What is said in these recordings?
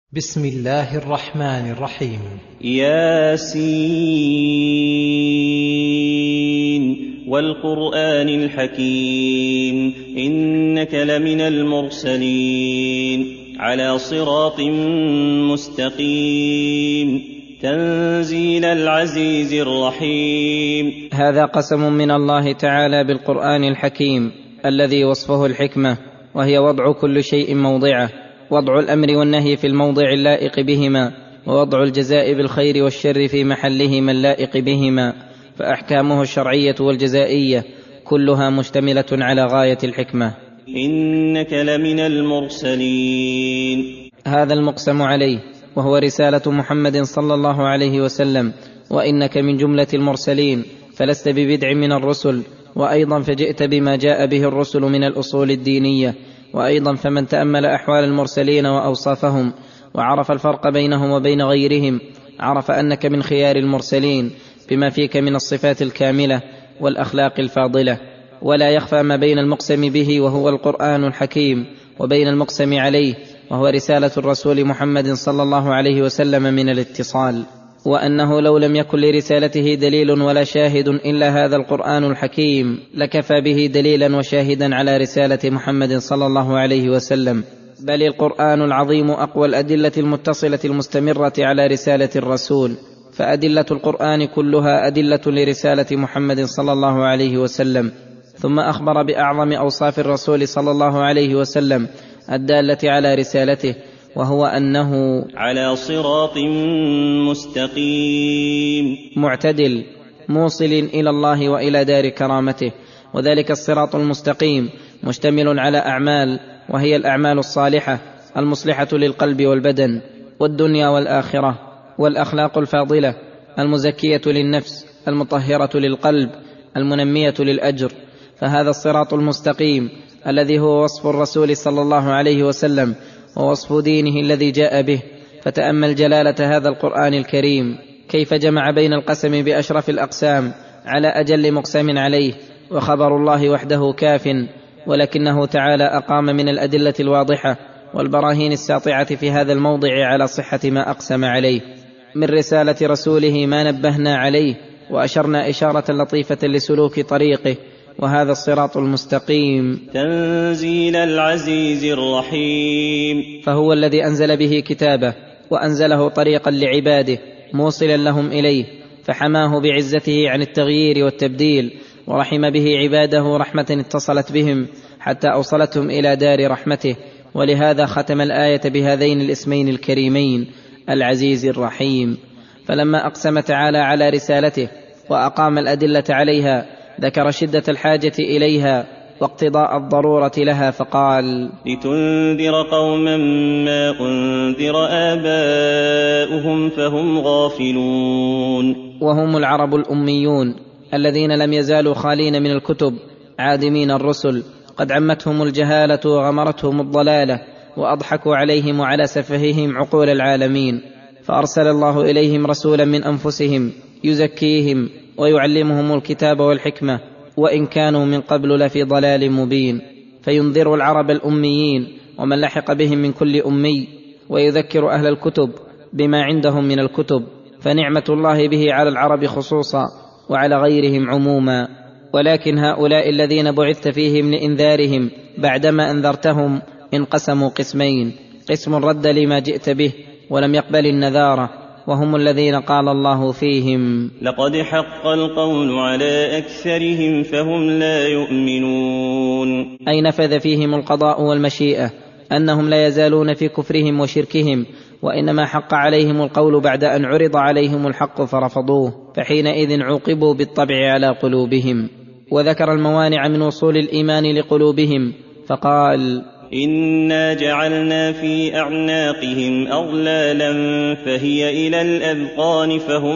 بسم الله الرحمن الرحيم. ياسين والقرآن الحكيم إنك لمن المرسلين على صراط مستقيم تنزيل العزيز الرحيم. هذا قسم من الله تعالى بالقرآن الحكيم الذي وصفه الحكمة، وهي وضع كل شيء موضعه، وضع الأمر والنهي في الموضع اللائق بهما، ووضع الجزاء بالخير والشر في محلهما اللائق بهما، فأحكامه الشرعية والجزائية كلها مشتملة على غاية الحكمة. إنك لمن المرسلين، هذا المقسم عليه وهو رسالة محمد صلى الله عليه وسلم، وإنك من جملة المرسلين، فلست ببدع من الرسل، وأيضا فجئت بما جاء به الرسل من الأصول الدينية، وأيضا فمن تأمل أحوال المرسلين وأوصافهم وعرف الفرق بينهم وبين غيرهم عرف أنك من خيار المرسلين بما فيك من الصفات الكاملة والأخلاق الفاضلة. ولا يخفى ما بين المقسم به وهو القرآن الحكيم وبين المقسم عليه وهو رسالة الرسول محمد صلى الله عليه وسلم من الاتصال، وأنه لو لم يكن لرسالته دليل ولا شاهد إلا هذا القرآن الحكيم لكفى به دليلا وشاهدا على رسالة محمد صلى الله عليه وسلم. بل القرآن العظيم أقوى الأدلة المتصلة المستمرة على رسالة الرسول، فأدلة القرآن كلها أدلة لرسالة محمد صلى الله عليه وسلم. ثم أخبر بأعظم أوصاف الرسول صلى الله عليه وسلم الدالة على رسالته، وهو أنه على صراط مستقيم معتدل موصل إلى الله وإلى دار كرامته. وذلك الصراط المستقيم مشتمل على أعمال، وهي الأعمال الصالحة المصلحة للقلب والبدن والدنيا والآخرة، والأخلاق الفاضلة المزكية للنفس المطهرة للقلب المنمية للأجر. فهذا الصراط المستقيم الذي هو وصف الرسول صلى الله عليه وسلم ووصف دينه الذي جاء به. فتأمل جلالة هذا القرآن الكريم كيف جمع بين القسم بأشرف الأقسام على أجل مقسم عليه، وخبر الله وحده كاف، ولكنه تعالى أقام من الأدلة الواضحة والبراهين الساطعة في هذا الموضع على صحة ما أقسم عليه من رسالة رسوله ما نبهنا عليه وأشرنا إشارة لطيفة لسلوك طريقه، وهذا الصراط المستقيم تنزيل العزيز الرحيم. فهو الذي أنزل به كتابه وأنزله طريقا لعباده موصلا لهم إليه، فحماه بعزته عن التغيير والتبديل، ورحم به عباده رحمة اتصلت بهم حتى أوصلتهم إلى دار رحمته. ولهذا ختم الآية بهذين الاسمين الكريمين العزيز الرحيم. فلما أقسم تعالى على رسالته وأقام الأدلة عليها ذكر شدة الحاجة إليها واقتضاء الضرورة لها، فقال: لتنذر قوما ما أنذر آباؤهم فهم غافلون. وهم العرب الأميون الذين لم يزالوا خالين من الكتب عادمين الرسل، قد عمتهم الجهالة وغمرتهم الضلالة، وأضحكوا عليهم وعلى سفههم عقول العالمين، فأرسل الله إليهم رسولا من أنفسهم يزكيهم ويعلمهم الكتاب والحكمة، وإن كانوا من قبل لفي ضلال مبين، فينذر العرب الأميين ومن لحق بهم من كل أمي، ويذكر أهل الكتب بما عندهم من الكتب، فنعمة الله به على العرب خصوصا وعلى غيرهم عموما. ولكن هؤلاء الذين بعثت فيهم لإنذارهم بعدما أنذرتهم انقسموا قسمين: قسم رد لما جئت به ولم يقبل النذارة، وهم الذين قال الله فيهم: لقد حق القول على أكثرهم فهم لا يؤمنون. أي نفذ فيهم القضاء والمشيئة أنهم لا يزالون في كفرهم وشركهم، وإنما حق عليهم القول بعد أن عرض عليهم الحق فرفضوه، فحينئذ عوقبوا بالطبع على قلوبهم. وذكر الموانع من وصول الإيمان لقلوبهم فقال: إنا جعلنا في أعناقهم أغلالا فهي إلى الأذقان فهم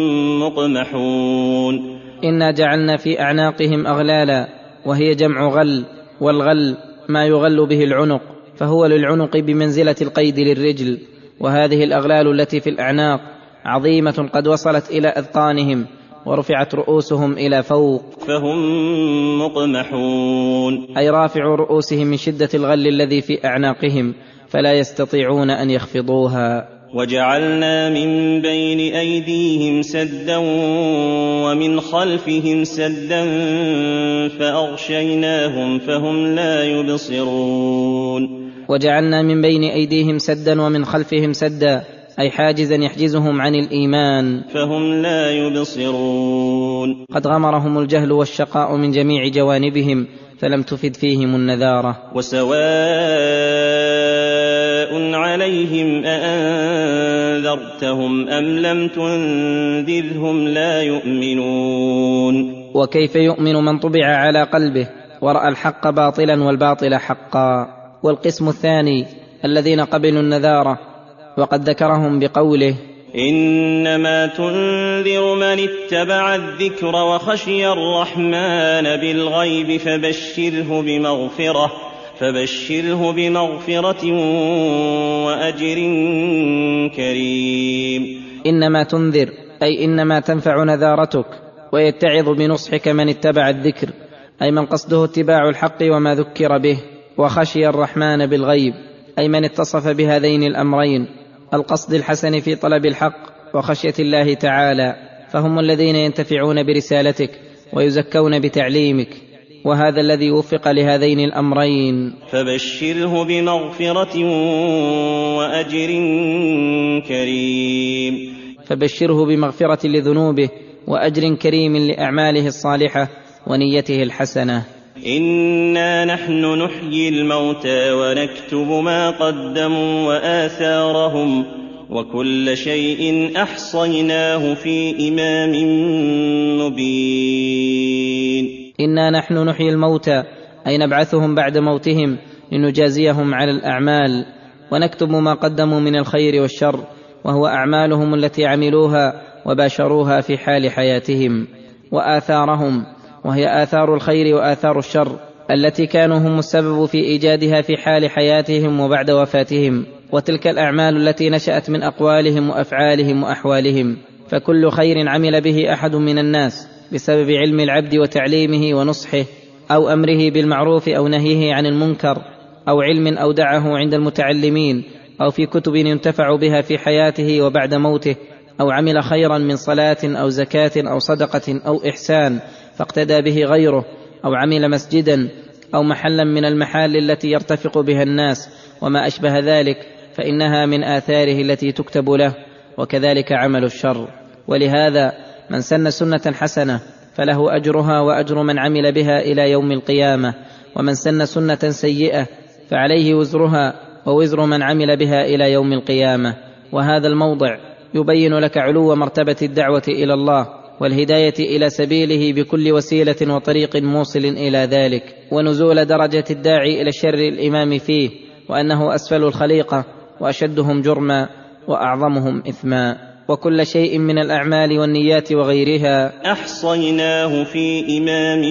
مقمحون. إنا جعلنا في أعناقهم أغلالا، وهي جمع غل، والغل ما يغل به العنق، فهو للعنق بمنزلة القيد للرجل. وهذه الأغلال التي في الأعناق عظيمة قد وصلت إلى أذقانهم ورفعت رؤوسهم إلى فوق، فهم مقمحون، أي رافع رؤوسهم من شدة الغل الذي في أعناقهم، فلا يستطيعون أن يخفضوها. وجعلنا من بين أيديهم سدا ومن خلفهم سدا فأغشيناهم فهم لا يبصرون. وجعلنا من بين أيديهم سدا ومن خلفهم سدا، أي حاجزا يحجزهم عن الإيمان فهم لا يبصرون. قد غمرهم الجهل والشقاء من جميع جوانبهم فلم تفد فيهم النذارة. وسواء عليهم أأنذرتهم أم لم تنذرهم لا يؤمنون. وكيف يؤمن من طبع على قلبه ورأى الحق باطلا والباطل حقا؟ والقسم الثاني الذين قبلوا النذارة وقد ذكرهم بقوله: إنما تنذر من اتبع الذكر وخشي الرحمن بالغيب فبشره بمغفرة وأجر كريم. إنما تنذر أي إنما تنفع نذارتك ويتعظ بنصحك من اتبع الذكر، أي من قصده اتباع الحق وما ذكر به، وخشي الرحمن بالغيب أي من اتصف بهذين الأمرين، القصد الحسن في طلب الحق وخشية الله تعالى، فهم الذين ينتفعون برسالتك ويزكون بتعليمك، وهذا الذي وفق لهذين الأمرين. فبشره بمغفرة وأجر كريم. فبشره بمغفرة لذنوبه وأجر كريم لأعماله الصالحة ونيته الحسنة. إنا نحن نحيي الموتى ونكتب ما قدموا وآثارهم وكل شيء أحصيناه في إمام مبين. إنا نحن نحيي الموتى أي نبعثهم بعد موتهم لنجازيهم على الأعمال، ونكتب ما قدموا من الخير والشر، وهو أعمالهم التي عملوها وباشروها في حال حياتهم، وآثارهم وهي آثار الخير وآثار الشر التي كانوا هم السبب في إيجادها في حال حياتهم وبعد وفاتهم، وتلك الأعمال التي نشأت من أقوالهم وأفعالهم وأحوالهم. فكل خير عمل به أحد من الناس بسبب علم العبد وتعليمه ونصحه، أو أمره بالمعروف أو نهيه عن المنكر، أو علم أودعه عند المتعلمين، أو في كتب ينتفع بها في حياته وبعد موته، أو عمل خيرا من صلاة أو زكاة أو صدقة أو إحسان فاقتدى به غيره، أو عمل مسجدا أو محلا من المحال التي يرتفق بها الناس وما أشبه ذلك، فإنها من آثاره التي تكتب له، وكذلك عمل الشر. ولهذا من سن سنة حسنة فله أجرها وأجر من عمل بها إلى يوم القيامة، ومن سن سنة سيئة فعليه وزرها ووزر من عمل بها إلى يوم القيامة. وهذا الموضع يبين لك علو مرتبة الدعوة إلى الله والهداية إلى سبيله بكل وسيلة وطريق موصل إلى ذلك، ونزول درجة الداعي إلى الشر الإمام فيه، وأنه أسفل الخليقة وأشدهم جرما وأعظمهم إثما. وكل شيء من الأعمال والنيات وغيرها أحصيناه في إمام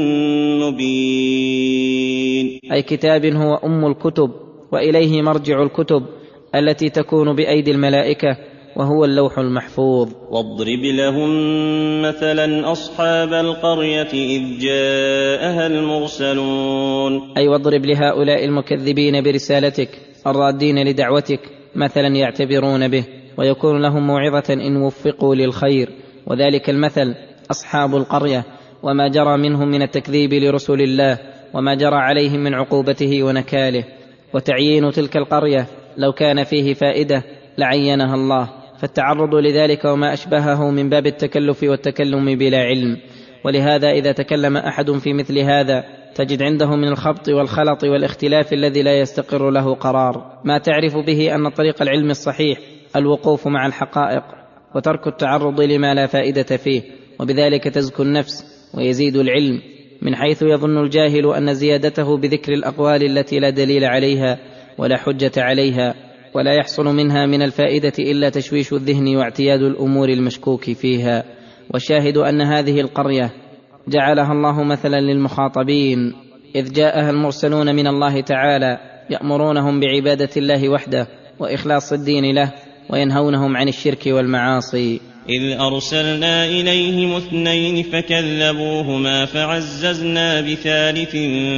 مبين، أي كتاب هو أم الكتب وإليه مرجع الكتب التي تكون بأيدي الملائكة، وهو اللوح المحفوظ. واضرب لهم مثلا أصحاب القرية إذ جاءها المرسلون، أي واضرب لهؤلاء المكذبين برسالتك الرادين لدعوتك مثلا يعتبرون به ويكون لهم موعظة إن وفقوا للخير، وذلك المثل أصحاب القرية وما جرى منهم من التكذيب لرسل الله وما جرى عليهم من عقوبته ونكاله. وتعيين تلك القرية لو كان فيه فائدة لعينها الله، فالتعرض لذلك وما أشبهه من باب التكلف والتكلم بلا علم. ولهذا إذا تكلم أحد في مثل هذا تجد عنده من الخبط والخلط والاختلاف الذي لا يستقر له قرار، ما تعرف به أن طريق العلم الصحيح الوقوف مع الحقائق وترك التعرض لما لا فائدة فيه، وبذلك تزكو النفس ويزيد العلم، من حيث يظن الجاهل أن زيادته بذكر الأقوال التي لا دليل عليها ولا حجة عليها ولا يحصل منها من الفائدة إلا تشويش الذهن واعتياد الأمور المشكوك فيها. والشاهد أن هذه القرية جعلها الله مثلا للمخاطبين، إذ جاءها المرسلون من الله تعالى يأمرونهم بعبادة الله وحده وإخلاص الدين له، وينهونهم عن الشرك والمعاصي. إذ أرسلنا إليهم 2 فكذبوهما فعززنا ب3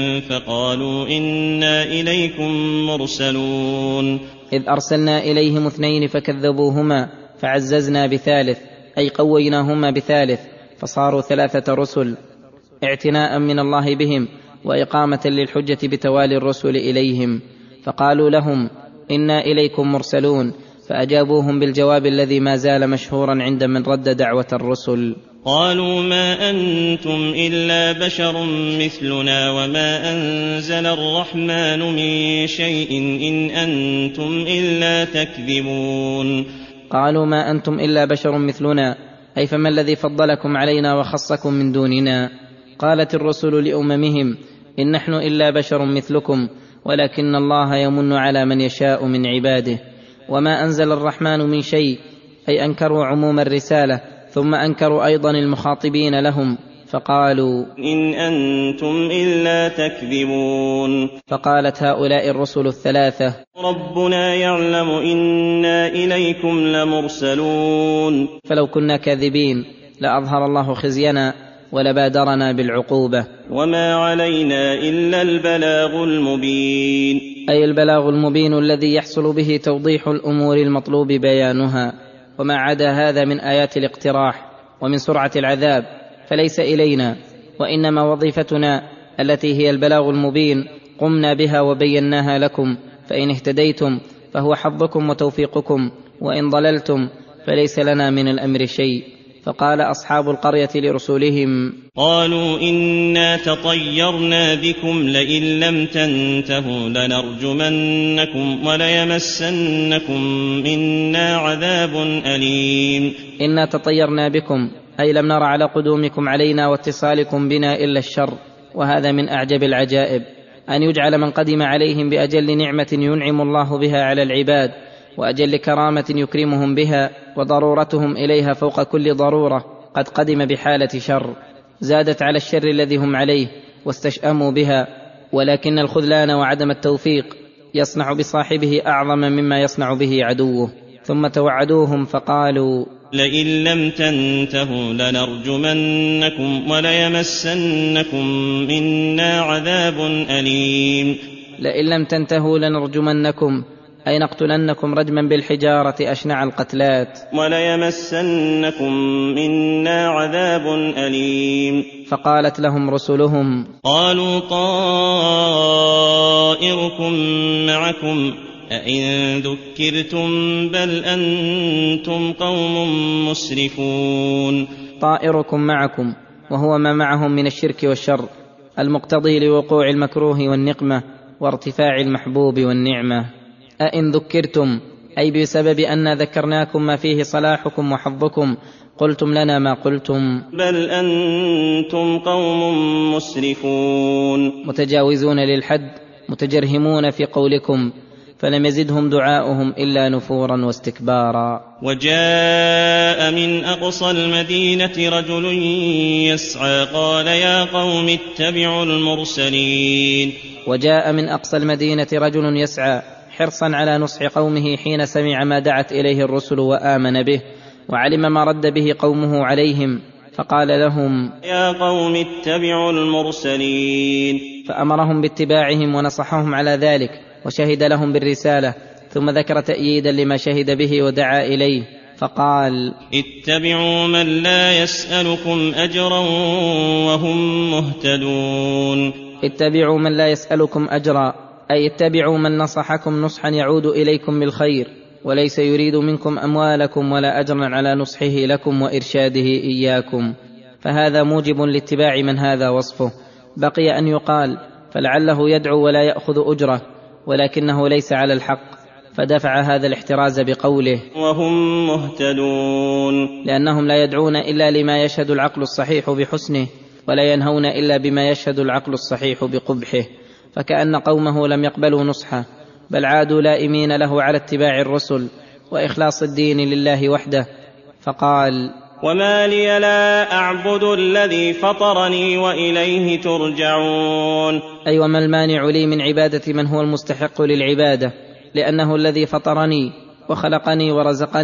فقالوا إنا إليكم مرسلون. إذ أرسلنا إليهم 2 فكذبوهما فعززنا ب3 أي قويناهما ب3 فصاروا 3 رسل، اعتناء من الله بهم وإقامة للحجة بتوالي الرسل إليهم. فقالوا لهم إنا إليكم مرسلون، فأجابوهم بالجواب الذي ما زال مشهورا عند من رد دعوة الرسل. قالوا ما أنتم إلا بشر مثلنا وما أنزل الرحمن من شيء إن أنتم إلا تكذبون. قالوا ما أنتم إلا بشر مثلنا، أي فما الذي فضلكم علينا وخصكم من دوننا؟ قالت الرسل لأممهم إن نحن إلا بشر مثلكم ولكن الله يمن على من يشاء من عباده. وما أنزل الرحمن من شيء، أي أنكروا عموم الرسالة ثم أنكروا أيضا المخاطبين لهم فقالوا إن أنتم إلا تكذبون. فقالت هؤلاء الرسل 3 ربنا يعلم إنا إليكم لمرسلون. فلو كنا كاذبين لأظهر الله خزينا ولبادرنا بالعقوبة. وما علينا إلا البلاغ المبين، أي البلاغ المبين الذي يحصل به توضيح الأمور المطلوب بيانها. وما عدا هذا من آيات الاقتراح ومن سرعة العذاب فليس إلينا، وإنما وظيفتنا التي هي البلاغ المبين قمنا بها وبيناها لكم، فإن اهتديتم فهو حظكم وتوفيقكم، وإن ضللتم فليس لنا من الأمر شيء. فقال أصحاب القرية لرسلهم قالوا إنا تطيرنا بكم لئن لم تنتهوا لنرجمنكم وليمسنكم منا عذاب أليم. إنا تطيرنا بكم، أي لم نر على قدومكم علينا واتصالكم بنا إلا الشر. وهذا من أعجب العجائب، أن يجعل من قدم عليهم بأجل نعمة ينعم الله بها على العباد وأجل كرامة يكرمهم بها وضرورتهم إليها فوق كل ضرورة، قد قدم بحالة شر زادت على الشر الذي هم عليه واستشأموا بها. ولكن الخذلان وعدم التوفيق يصنع بصاحبه أعظم مما يصنع به عدوه. ثم توعدوهم فقالوا لئن لم تنتهوا لنرجمنكم وليمسنكم منا عذاب أليم. لئن لم تنتهوا لنرجمنكم، أي نقتلنكم رجما بالحجارة أشنع القتلات. وليمسنكم منا عذاب أليم. فقالت لهم رسلهم قالوا طائركم معكم أئن ذكرتم بل أنتم قوم مسرفون. طائركم معكم، وهو ما معهم من الشرك والشر المقتضي لوقوع المكروه والنقمة وارتفاع المحبوب والنعمة. أئن ذكرتم، أي بسبب أن ذكرناكم ما فيه صلاحكم وحظكم قلتم لنا ما قلتم، بل أنتم قوم مسرفون، متجاوزون للحد متجرهمون في قولكم، فلم يزدهم دعاؤهم إلا نفورا واستكبارا. وجاء من أقصى المدينة رجل يسعى قال يا قوم اتبعوا المرسلين. وجاء من أقصى المدينة رجل يسعى حرصا على نصح قومه حين سمع ما دعت إليه الرسل وآمن به، وعلم ما رد به قومه عليهم، فقال لهم يا قوم اتبعوا المرسلين. فأمرهم باتباعهم ونصحهم على ذلك وشهد لهم بالرسالة، ثم ذكر تأييدا لما شهد به ودعا إليه فقال اتبعوا من لا يسألكم أجرا وهم مهتدون. اتبعوا من لا يسألكم أجرا، أي اتبعوا من نصحكم نصحا يعود إليكم بالخير، وليس يريد منكم أموالكم ولا أجرا على نصحه لكم وإرشاده إياكم، فهذا موجب لاتباع من هذا وصفه. بقي أن يقال فلعله يدعو ولا يأخذ أجره، ولكنه ليس على الحق، فدفع هذا الاحتراز بقوله وهم مهتدون، لأنهم لا يدعون إلا لما يشهد العقل الصحيح بحسنه، ولا ينهون إلا بما يشهد العقل الصحيح بقبحه، فكأن قومه لم يقبلوا نصحه، بل عادوا لائمين له على اتباع الرسل وإخلاص الدين لله وحده. فقال وما لي لا أعبد الذي فطرني وإليه ترجعون. أي وما المانع لي من عبادة من هو المستحق للعبادة، لأنه الذي فطرني وخلقني ورزقني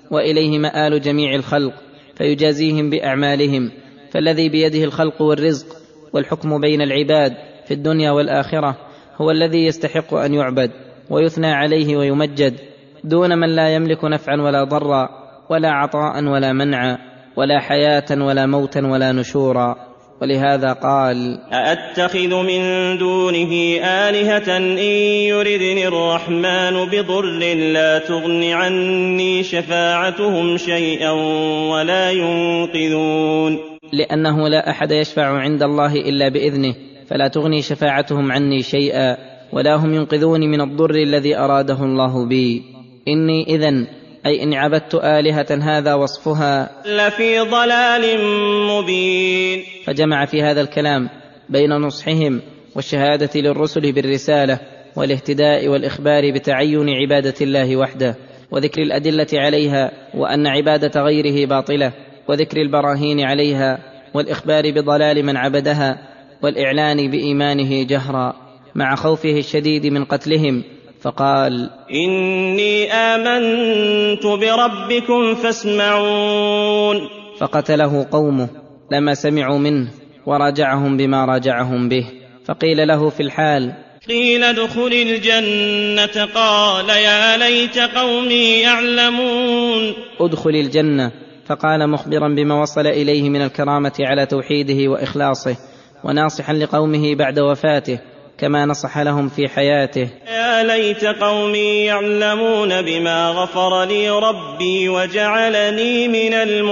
وإليه مآل جميع الخلق فيجازيهم بأعمالهم. فالذي بيده الخلق والرزق والحكم بين العباد في الدنيا والآخرة هو الذي يستحق أن يعبد ويثنى عليه ويمجد، دون من لا يملك نفعا ولا ضرا ولا عطاء ولا منعا ولا حياة ولا موتا ولا نشورا. ولهذا قال: أأتخذ من دونه آلهة إن يردني الرحمن بضر لا تغن عني شفاعتهم شيئا ولا ينقذون. لأنه لا أحد يشفع عند الله إلا بإذنه، فلا تغني شفاعتهم عني شيئا ولا هم ينقذوني من الضر الذي أراده الله بي. إني إذن أي إن عبدت آلهة هذا وصفها لفي ضلال مبين. فجمع في هذا الكلام بين نصحهم والشهادة للرسل بالرسالة والاهتداء والإخبار بتعين عبادة الله وحده، وذكر الأدلة عليها وأن عبادة غيره باطلة، وذكر البراهين عليها والإخبار بضلال من عبدها، والإعلان بإيمانه جهرا مع خوفه الشديد من قتلهم. فقال: إني آمنت بربكم فاسمعون. فقتله قومه لما سمعوا منه وراجعهم بما راجعهم به. فقيل له في الحال: قيل ادخل الجنة. قال: يا ليت قومي يعلمون. ادخل الجنة. فقال مخبرا بما وصل إليه من الكرامة على توحيده وإخلاصه، وناصحا لقومه بعد وفاته كما نصح لهم في حياته: يا ليت قومي يعلمون بما غفر لي ربي وجعلني من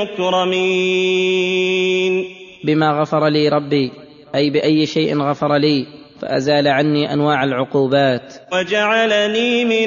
المكرمين. بما غفر لي ربي أي بأي شيء غفر لي فأزال عني أنواع العقوبات، وجعلني من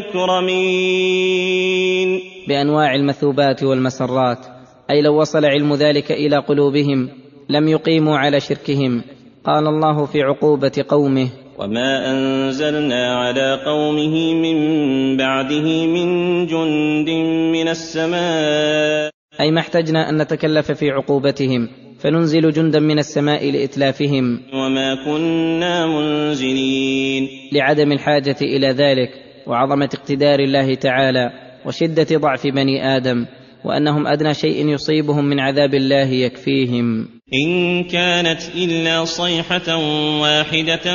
المكرمين بأنواع المثوبات والمسرات. أي لو وصل علم ذلك إلى قلوبهم لم يقيموا على شركهم. قال الله في عقوبة قومه: وما أنزلنا على قومه من بعده من جند من السماء. أي ما احتجنا أن نتكلف في عقوبتهم فننزل جندا من السماء لإتلافهم، وما كنا منزلين، لعدم الحاجة إلى ذلك وعظمة اقتدار الله تعالى وشدة ضعف بني آدم، وأنهم أدنى شيء يصيبهم من عذاب الله يكفيهم. إن كانت إلا صيحة واحدة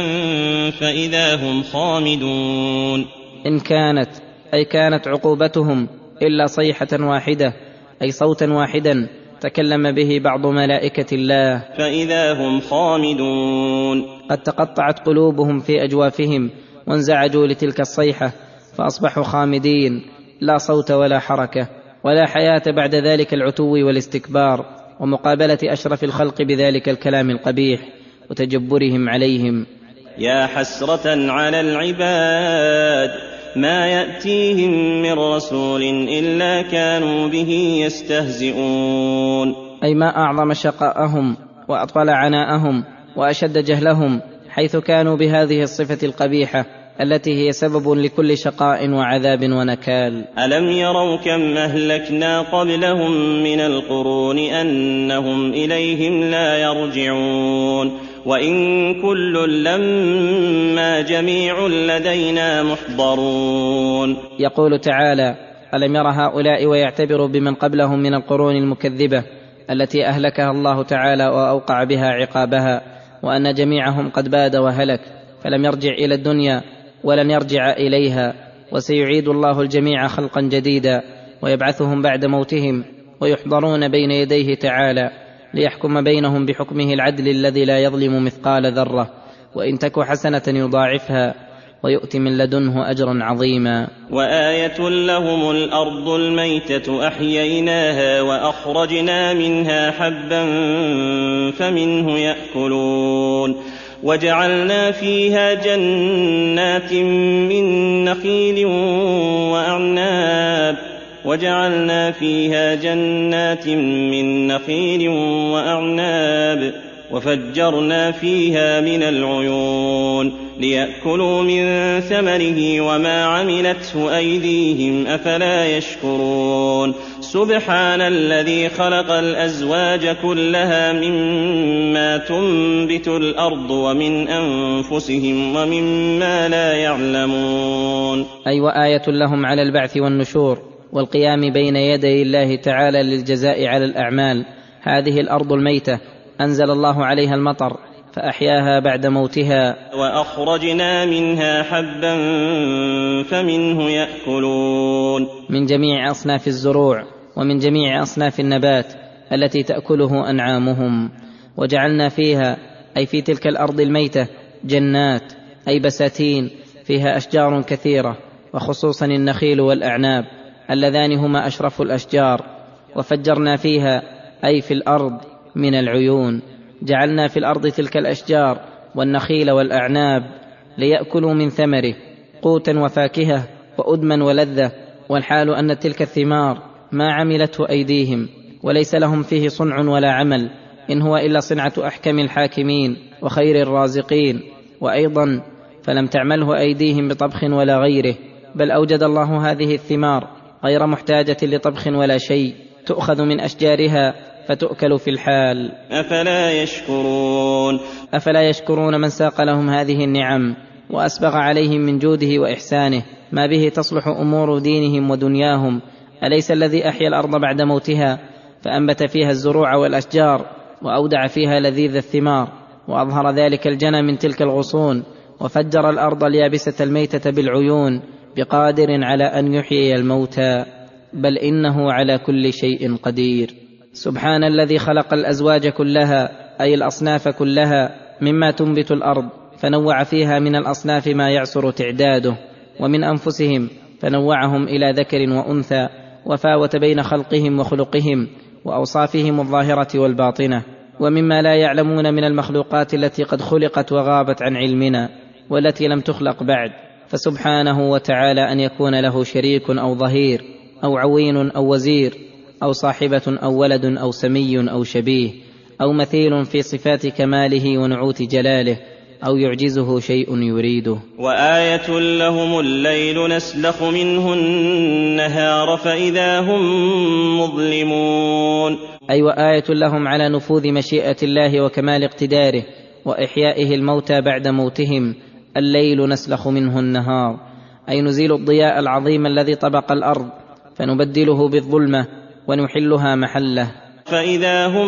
فإذا هم خامدون. إن كانت أي كانت عقوبتهم إلا صيحة واحدة أي صوتا واحدا تكلم به بعض ملائكة الله فإذا هم خامدون. قد تقطعت قلوبهم في أجوافهم وانزعجوا لتلك الصيحة فأصبحوا خامدين، لا صوت ولا حركة ولا حياة بعد ذلك العتو والاستكبار ومقابلة أشرف الخلق بذلك الكلام القبيح وتجبرهم عليهم. يا حسرة على العباد ما يأتيهم من رسول إلا كانوا به يستهزئون. أي ما أعظم شقاءهم وأطول عناءهم وأشد جهلهم حيث كانوا بهذه الصفة القبيحة التي هي سبب لكل شقاء وعذاب ونكال. ألم يروا كم أهلكنا قبلهم من القرون أنهم إليهم لا يرجعون وإن كل لما جميع لدينا محضرون. يقول تعالى: ألم ير هؤلاء ويعتبروا بمن قبلهم من القرون المكذبة التي أهلكها الله تعالى وأوقع بها عقابها، وأن جميعهم قد باد وهلك فلم يرجع إلى الدنيا ولن يرجع إليها، وسيعيد الله الجميع خلقا جديدا ويبعثهم بعد موتهم ويحضرون بين يديه تعالى ليحكم بينهم بحكمه العدل الذي لا يظلم مثقال ذرة، وإن تك حسنة يضاعفها ويؤتي من لدنه أجرا عظيما. وآية لهم الأرض الميتة أحييناها وأخرجنا منها حبا فمنه يأكلون وجعلنا فيها جنات من نخيل وأعناب وفجرنا فيها من العيون ليأكلوا من ثمره وما عملته أيديهم أفلا يشكرون. سبحان الذي خلق الأزواج كلها مما تنبت الأرض ومن أنفسهم ومما لا يعلمون. أي وآية لهم على البعث والنشور والقيام بين يدي الله تعالى للجزاء على الأعمال. هذه الأرض الميتة أنزل الله عليها المطر فأحياها بعد موتها. وأخرجنا منها حبا فمنه يأكلون. من جميع أصناف الزروع ومن جميع أصناف النبات التي تأكله أنعامهم. وجعلنا فيها، أي في تلك الأرض الميتة، جنات، أي بساتين فيها أشجار كثيرة، وخصوصا النخيل والأعناب اللذان هما أشرف الأشجار. وفجرنا فيها، أي في الأرض، من العيون. جعلنا في الأرض تلك الأشجار والنخيل والأعناب ليأكلوا من ثمره قوتا وفاكهة وأدما ولذة، والحال أن تلك الثمار ما عملته أيديهم، وليس لهم فيه صنع ولا عمل، إن هو إلا صنعة أحكم الحاكمين وخير الرازقين. وأيضا فلم تعمله أيديهم بطبخ ولا غيره، بل أوجد الله هذه الثمار غير محتاجة لطبخ ولا شيء، تؤخذ من أشجارها فتؤكل في الحال. أفلا يشكرون من ساق لهم هذه النعم وأسبغ عليهم من جوده وإحسانه ما به تصلح أمور دينهم ودنياهم. أليس الذي أحيا الأرض بعد موتها فأنبت فيها الزروع والأشجار وأودع فيها لذيذ الثمار، وأظهر ذلك الجنى من تلك الغصون، وفجر الأرض اليابسة الميتة بالعيون، بقادر على أن يحيي الموتى، بل إنه على كل شيء قدير. سبحان الذي خلق الأزواج كلها، أي الأصناف كلها، مما تنبت الأرض، فنوع فيها من الأصناف ما يعسر تعداده، ومن أنفسهم فنوعهم إلى ذكر وأنثى، وفاوت بين خلقهم وخلقهم وأوصافهم الظاهرة والباطنة، ومما لا يعلمون من المخلوقات التي قد خلقت وغابت عن علمنا والتي لم تخلق بعد. فسبحانه وتعالى أن يكون له شريك أو ظهير أو عوين أو وزير أو صاحبة أو ولد أو سمي أو شبيه أو مثيل في صفات كماله ونعوت جلاله، أو يعجزه شيء يريده. وآية لهم الليل نسلخ منه النهار فإذا هم مظلمون. أي وآية لهم على نفوذ مشيئة الله وكمال اقتداره وإحيائه الموتى بعد موتهم. الليل نسلخ منه النهار، أي نزيل الضياء العظيم الذي طبق الأرض فنبدله بالظلمة ونحلها محله فإذا هم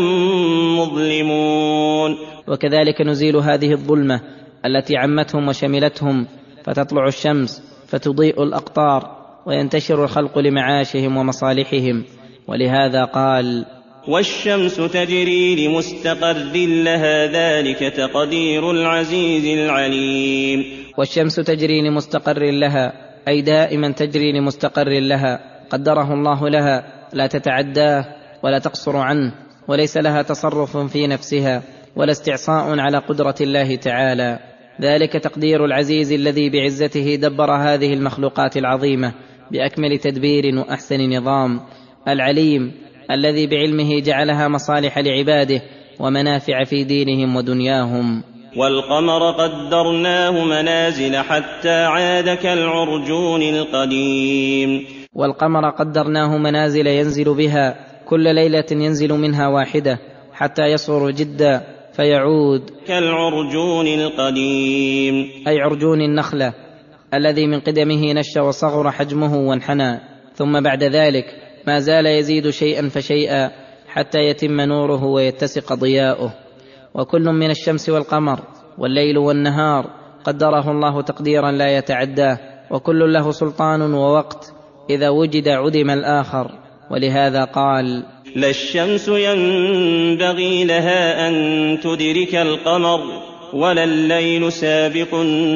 مظلمون. وكذلك نزيل هذه الظلمة التي عمتهم وشملتهم، فتطلع الشمس فتضيء الأقطار وينتشر الخلق لمعاشهم ومصالحهم. ولهذا قال: والشمس تجري لمستقر لها ذلك تقدير العزيز العليم. والشمس تجري لمستقر لها، أي دائما تجري لمستقر لها قدره الله لها، لا تتعداه ولا تقصر عنه، وليس لها تصرف في نفسها ولا استعصاء على قدرة الله تعالى. ذلك تقدير العزيز الذي بعزته دبر هذه المخلوقات العظيمة بأكمل تدبير وأحسن نظام. العليم الذي بعلمه جعلها مصالح لعباده ومنافع في دينهم ودنياهم. والقمر قدرناه منازل حتى عاد كالعرجون القديم. والقمر قدرناه منازل ينزل بها كل ليلة، ينزل منها واحدة حتى يصغر جدا فيعود كالعرجون القديم، أي عرجون النخلة الذي من قدمه نش وصغر حجمه وانحنى، ثم بعد ذلك ما زال يزيد شيئا فشيئا حتى يتم نوره ويتسق ضياؤه. وكل من الشمس والقمر والليل والنهار قدره الله تقديرا لا يتعداه، وكل له سلطان ووقت، إذا وجد عدم الآخر. ولهذا قال: لا الشمس ينبغي لها أن تدرك القمر ولا الليل سابق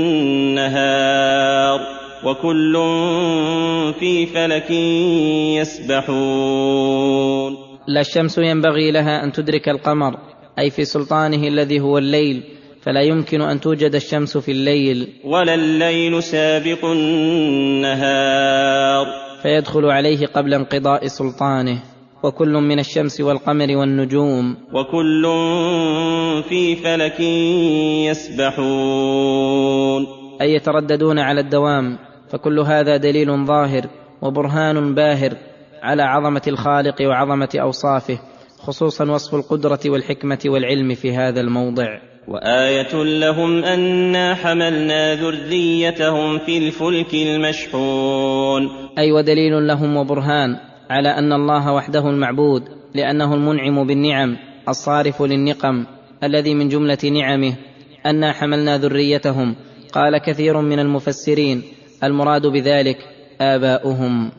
النهار وكل في فلك يسبحون. لا الشمس ينبغي لها أن تدرك القمر، أي في سلطانه الذي هو الليل، فلا يمكن أن توجد الشمس في الليل، ولا الليل سابق النهار، فيدخل عليه قبل انقضاء سلطانه. وكل من الشمس والقمر والنجوم وكل في فلك يسبحون، أي يترددون على الدوام. فكل هذا دليل ظاهر وبرهان باهر على عظمة الخالق وعظمة أوصافه، خصوصا وصف القدرة والحكمة والعلم في هذا الموضع. وآية لهم أنا حملنا ذريتهم في الفلك المشحون. أي ودليل لهم وبرهان على أن الله وحده المعبود، لأنه المنعم بالنعم الصارف للنقم، الذي من جملة نعمه أنا حملنا ذريتهم. قال كثير من المفسرين المراد بذلك آباؤهم.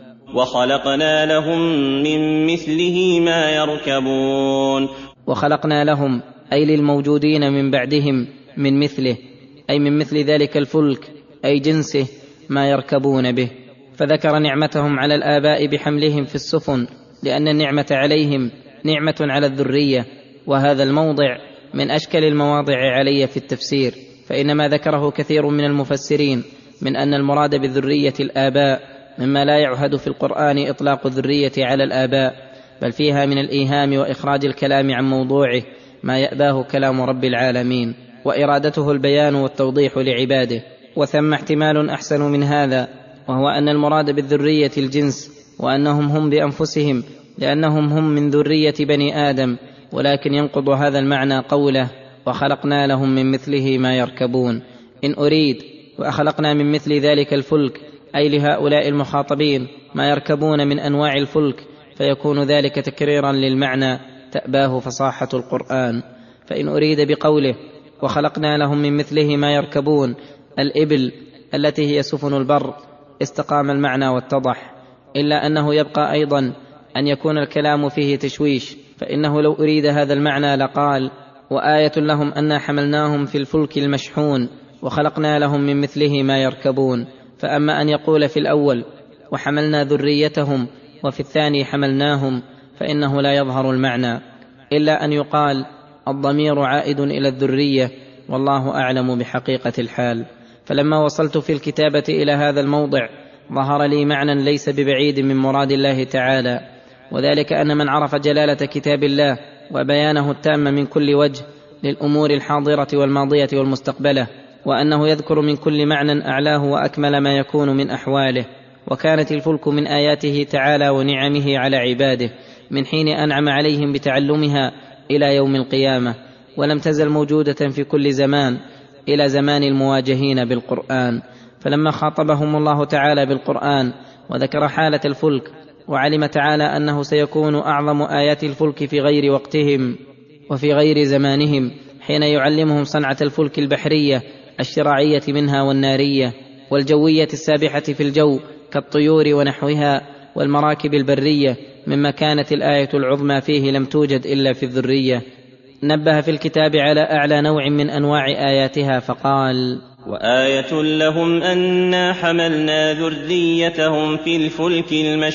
وخلقنا لهم من مثله ما يركبون. وخلقنا لهم أي للموجودين من بعدهم من مثله، أي من مثل ذلك الفلك أي جنسه ما يركبون به. فذكر نعمتهم على الآباء بحملهم في السفن، لأن النعمة عليهم نعمة على الذرية، وهذا الموضع من أشكل المواضع علي في التفسير، فإنما ذكره كثير من المفسرين من أن المراد بالذرية الآباء، مما لا يعهد في القرآن إطلاق الذرية على الآباء، بل فيها من الإيهام وإخراج الكلام عن موضوعه ما يأباه كلام رب العالمين، وإرادته البيان والتوضيح لعباده. وثم احتمال أحسن من هذا، وهو أن المراد بالذرية الجنس، وأنهم هم بأنفسهم، لأنهم هم من ذرية بني آدم، ولكن ينقض هذا المعنى قوله وخلقنا لهم من مثله ما يركبون. إن أريد وأخلقنا من مثل ذلك الفلك أي لهؤلاء المخاطبين ما يركبون من أنواع الفلك، فيكون ذلك تكريرا للمعنى تأباه فصاحة القرآن. فإن أريد بقوله وخلقنا لهم من مثله ما يركبون الإبل التي هي سفن البر استقام المعنى واتضح، إلا أنه يبقى أيضا أن يكون الكلام فيه تشويش، فإنه لو أريد هذا المعنى لقال وآية لهم أنا حملناهم في الفلك المشحون وخلقنا لهم من مثله ما يركبون. فأما أن يقول في الأول وحملنا ذريتهم وفي الثاني حملناهم فإنه لا يظهر المعنى، إلا أن يقال الضمير عائد إلى الذرية، والله أعلم بحقيقة الحال. فلما وصلت في الكتابة إلى هذا الموضع ظهر لي معنى ليس ببعيد من مراد الله تعالى، وذلك أن من عرف جلالة كتاب الله وبيانه التام من كل وجه للأمور الحاضرة والماضية والمستقبلة، وأنه يذكر من كل معنى أعلاه وأكمل ما يكون من أحواله. وكانت الفلك من آياته تعالى ونعمه على عباده من حين أنعم عليهم بتعلمها إلى يوم القيامة، ولم تزل موجودة في كل زمان إلى زمان المواجهين بالقرآن. فلما خاطبهم الله تعالى بالقرآن وذكر حالة الفلك، وعلم تعالى أنه سيكون أعظم آيات الفلك في غير وقتهم وفي غير زمانهم، حين يعلمهم صنعة الفلك البحرية الشراعية منها والنارية والجوية السابحة في الجو كالطيور ونحوها، والمراكب البرية، مما كانت الآية العظمى فيه لم توجد إلا في الذرية. نبه في الكتاب على أعلى نوع من أنواع آياتها فقال وآية لهم أنا حملنا ذريتهم في الفلك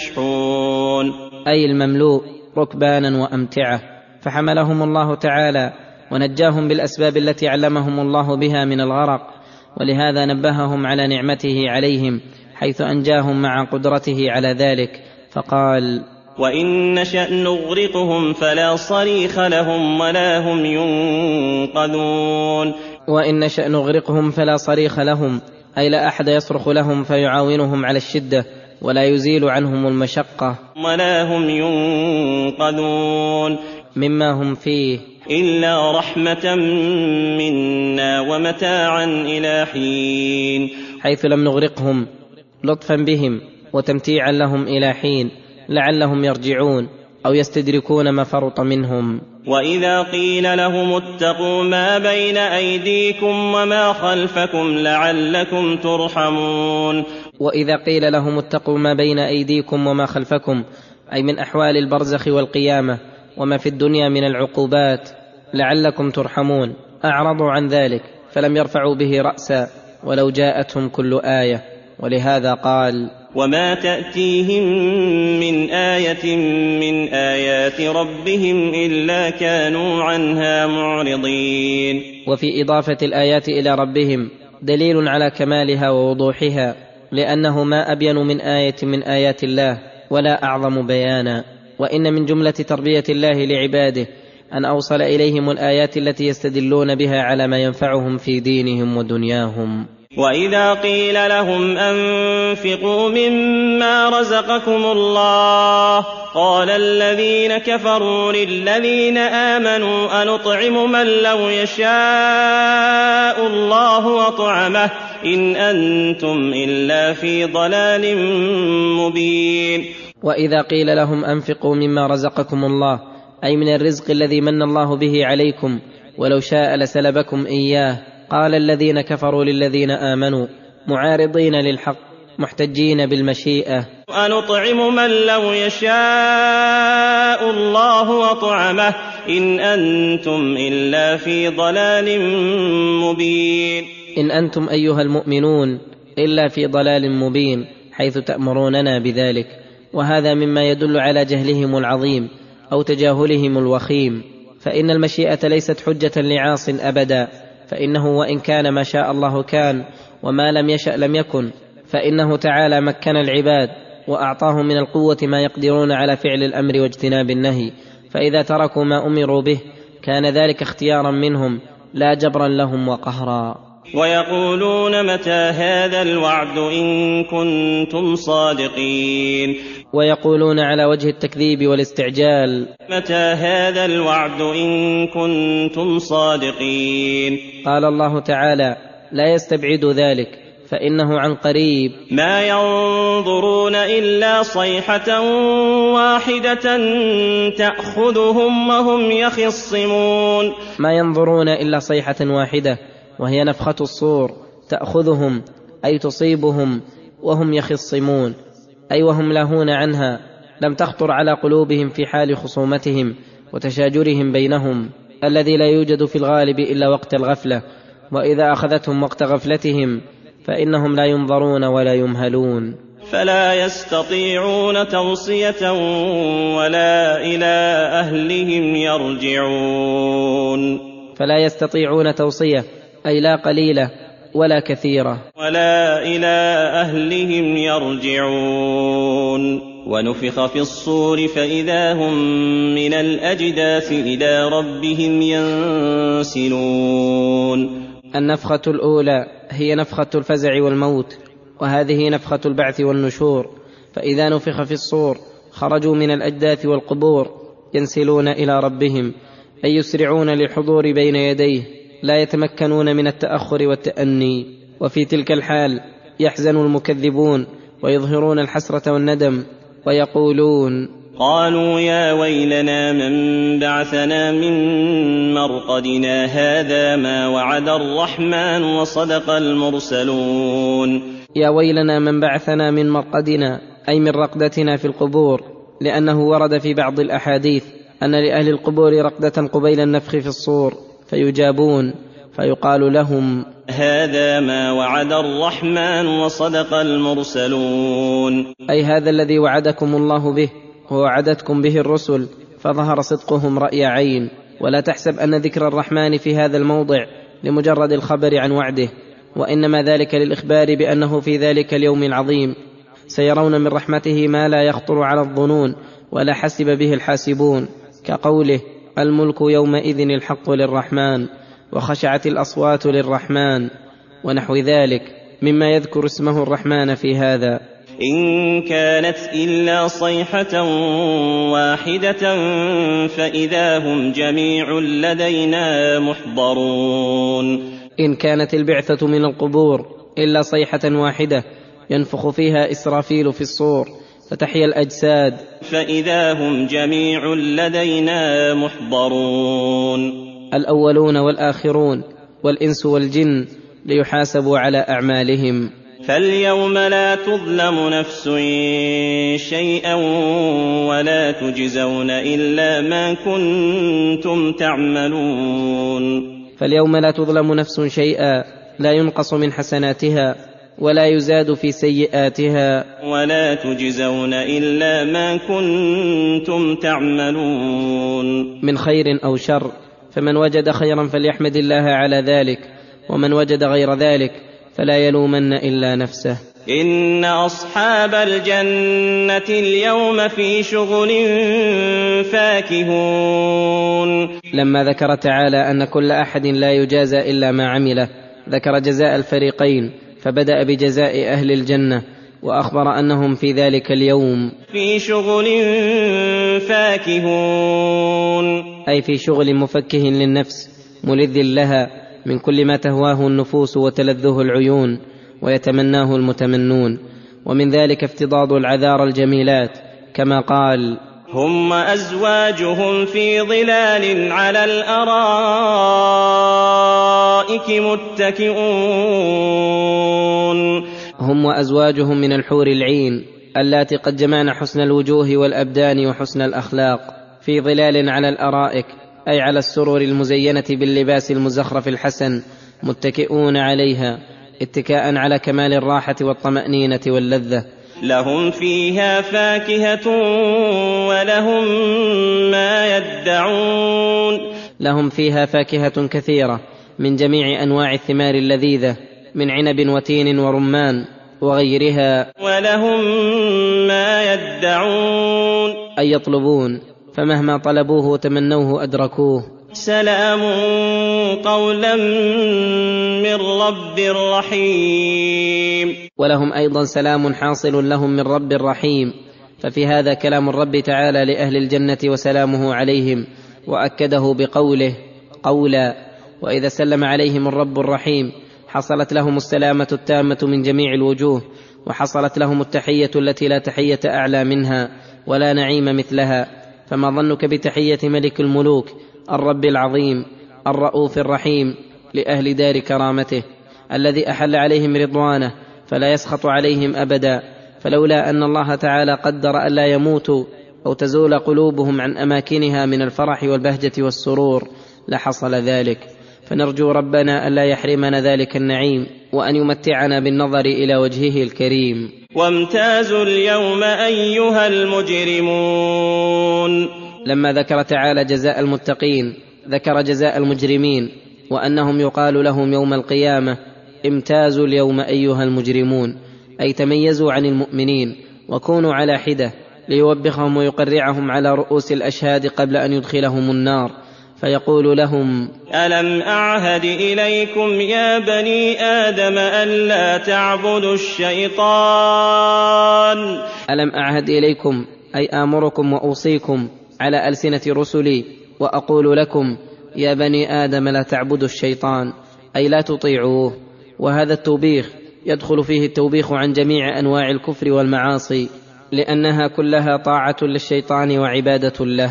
المشحون، أي المملوء ركبانا وأمتعة، فحملهم الله تعالى ونجاهم بالأسباب التي علمهم الله بها من الغرق، ولهذا نبههم على نعمته عليهم حيث أنجاهم مع قدرته على ذلك فقال وإن نشأ نغرقهم فلا صريخ لهم ولا هم ينقذون. وإن نشأ نغرقهم فلا صريخ لهم، أي لا أحد يصرخ لهم فيعاونهم على الشدة ولا يزيل عنهم المشقة ولا هم ينقذون مما هم فيه إلا رحمة منا ومتاعا إلى حين، حيث لم نغرقهم لطفا بهم وتمتيعا لهم إلى حين لعلهم يرجعون أو يستدركون ما فرط منهم. وإذا قيل لهم اتقوا ما بين أيديكم وما خلفكم لعلكم ترحمون. وإذا قيل لهم اتقوا ما بين أيديكم وما خلفكم، أي من أحوال البرزخ والقيامة وما في الدنيا من العقوبات لعلكم ترحمون، أعرضوا عن ذلك فلم يرفعوا به رأسا ولو جاءتهم كل آية. ولهذا قال وما تأتيهم من آية من آيات ربهم إلا كانوا عنها معرضين. وفي إضافة الآيات إلى ربهم دليل على كمالها ووضوحها، لأنه ما أبين من آية من آيات الله ولا أعظم بيانا. وإن من جملة تربية الله لعباده أن أوصل إليهم الآيات التي يستدلون بها على ما ينفعهم في دينهم ودنياهم. وإذا قيل لهم أنفقوا مما رزقكم الله قال الذين كفروا للذين آمنوا أنطعم من لو يشاء الله وطعمه إن أنتم إلا في ضلال مبين. وإذا قيل لهم أنفقوا مما رزقكم الله أي من الرزق الذي من الله به عليكم ولو شاء لسلبكم إياه قال الذين كفروا للذين آمنوا معارضين للحق محتجين بالمشيئة أنطعم من لو يشاء الله وطعمه إن أنتم إلا في ضلال مبين. إن أنتم أيها المؤمنون إلا في ضلال مبين حيث تأمروننا بذلك، وهذا مما يدل على جهلهم العظيم أو تجاهلهم الوخيم، فإن المشيئة ليست حجة لعاص أبدا، فإنه وإن كان ما شاء الله كان وما لم يشأ لم يكن، فإنه تعالى مكن العباد وأعطاهم من القوة ما يقدرون على فعل الأمر واجتناب النهي، فإذا تركوا ما أمروا به كان ذلك اختيارا منهم لا جبرا لهم وقهرا. ويقولون متى هذا الوعد إن كنتم صادقين. ويقولون على وجه التكذيب والاستعجال متى هذا الوعد إن كنتم صادقين. قال الله تعالى لا يستبعد ذلك فإنه عن قريب. ما ينظرون إلا صيحة واحدة تأخذهم وهم يخصمون. ما ينظرون إلا صيحة واحدة وهي نفخة الصور تأخذهم أي تصيبهم وهم يخصمون، أي وهم لاهون عنها، لم تخطر على قلوبهم في حال خصومتهم وتشاجرهم بينهم الذي لا يوجد في الغالب إلا وقت الغفلة، وإذا أخذتهم وقت غفلتهم فإنهم لا ينظرون ولا يمهلون. فلا يستطيعون توصية ولا إلى أهلهم يرجعون. فلا يستطيعون توصية أي لا قليلة ولا كثيرة. ولا إلى أهلهم يرجعون. ونفخ في الصور فإذا هم من الأجداث إلى ربهم ينسلون. النفخة الأولى هي نفخة الفزع والموت، وهذه نفخة البعث والنشور، فإذا نفخ في الصور خرجوا من الأجداث والقبور ينسلون إلى ربهم، أي يسرعون للحضور بين يديه لا يتمكنون من التأخر والتأني. وفي تلك الحال يحزن المكذبون ويظهرون الحسرة والندم ويقولون قالوا يا ويلنا من بعثنا من مرقدنا هذا ما وعد الرحمن وصدق المرسلون. يا ويلنا من بعثنا من مرقدنا أي من رقدتنا في القبور، لأنه ورد في بعض الأحاديث أن لأهل القبور رقدة قبيل النفخ في الصور فيجابون فيقال لهم هذا ما وعد الرحمن وصدق المرسلون، أي هذا الذي وعدكم الله به ووعدتكم به الرسل، فظهر صدقهم رأي عين. ولا تحسب أن ذكر الرحمن في هذا الموضع لمجرد الخبر عن وعده، وإنما ذلك للإخبار بأنه في ذلك اليوم العظيم سيرون من رحمته ما لا يخطر على الظنون ولا حسب به الحاسبون، كقوله الملك يومئذ الحق للرحمن وخشعت الأصوات للرحمن ونحو ذلك مما يذكر اسمه الرحمن في هذا. إن كانت إلا صيحة واحدة فإذا هم جميع لدينا محضرون. إن كانت البعثة من القبور إلا صيحة واحدة ينفخ فيها إسرافيل في الصور فتحيا الأجساد فإذا هم جميع لدينا محضرون. الأولون والآخرون والإنس والجن ليحاسبوا على أعمالهم. فاليوم لا تظلم نفس شيئا ولا تجزون إلا ما كنتم تعملون. فاليوم لا تظلم نفس شيئا، لا ينقص من حسناتها ولا يزاد في سيئاتها، ولا تجزون إلا ما كنتم تعملون من خير أو شر. فمن وجد خيرا فليحمد الله على ذلك، ومن وجد غير ذلك فلا يلومن إلا نفسه. إن أصحاب الجنة اليوم في شغل فاكهون. لما ذكر تعالى أن كل أحد لا يجازى إلا ما عمله ذكر جزاء الفريقين فبدأ بجزاء أهل الجنة وأخبر أنهم في ذلك اليوم في شغل فاكهون، أي في شغل مفكه للنفس ملذ لها من كل ما تهواه النفوس وتلذه العيون ويتمناه المتمنون، ومن ذلك افتضاض العذار الجميلات كما قال: هم وأزواجهم في ظلال على الأرائك متكئون. هم وأزواجهم من الحور العين اللاتي قد جمعن حسن الوجوه والأبدان وحسن الأخلاق، في ظلال على الأرائك أي على السرر المزينة باللباس المزخرف الحسن، متكئون عليها اتكاء على كمال الراحة والطمأنينة واللذة. لهم فيها فاكهة ولهم ما يدعون. لهم فيها فاكهة كثيرة من جميع أنواع الثمار اللذيذة، من عنب وتين ورمان وغيرها. ولهم ما يدعون أي يطلبون، فمهما طلبوه وتمنوه أدركوه. سلام قولا من رب رحيم. ولهم أيضا سلام حاصل لهم من رب رحيم، ففي هذا كلام الرب تعالى لأهل الجنة وسلامه عليهم، وأكده بقوله قولا: وإذا سلم عليهم الرب الرحيم حصلت لهم السلامة التامة من جميع الوجوه، وحصلت لهم التحية التي لا تحية أعلى منها ولا نعيم مثلها. فما ظنك بتحية ملك الملوك الرب العظيم الرؤوف الرحيم لأهل دار كرامته، الذي أحل عليهم رضوانه فلا يسخط عليهم أبدا. فلولا أن الله تعالى قدر ألا يموتوا أو تزول قلوبهم عن أماكنها من الفرح والبهجة والسرور لحصل ذلك. فنرجو ربنا ألا يحرمنا ذلك النعيم، وأن يمتعنا بالنظر إلى وجهه الكريم. وامتازوا اليوم أيها المجرمون. لما ذكر تعالى جزاء المتقين ذكر جزاء المجرمين، وأنهم يقال لهم يوم القيامة: امتازوا اليوم أيها المجرمون، أي تميزوا عن المؤمنين وكونوا على حدة، ليوبخهم ويقرعهم على رؤوس الأشهاد قبل أن يدخلهم النار، فيقول لهم: ألم أعهد إليكم يا بني آدم ألا تعبدوا الشيطان. ألم أعهد إليكم أي آمركم وأوصيكم على ألسنة رسلي، وأقول لكم يا بني آدم لا تعبدوا الشيطان، أي لا تطيعوه. وهذا التوبيخ يدخل فيه التوبيخ عن جميع أنواع الكفر والمعاصي، لأنها كلها طاعة للشيطان وعبادة له.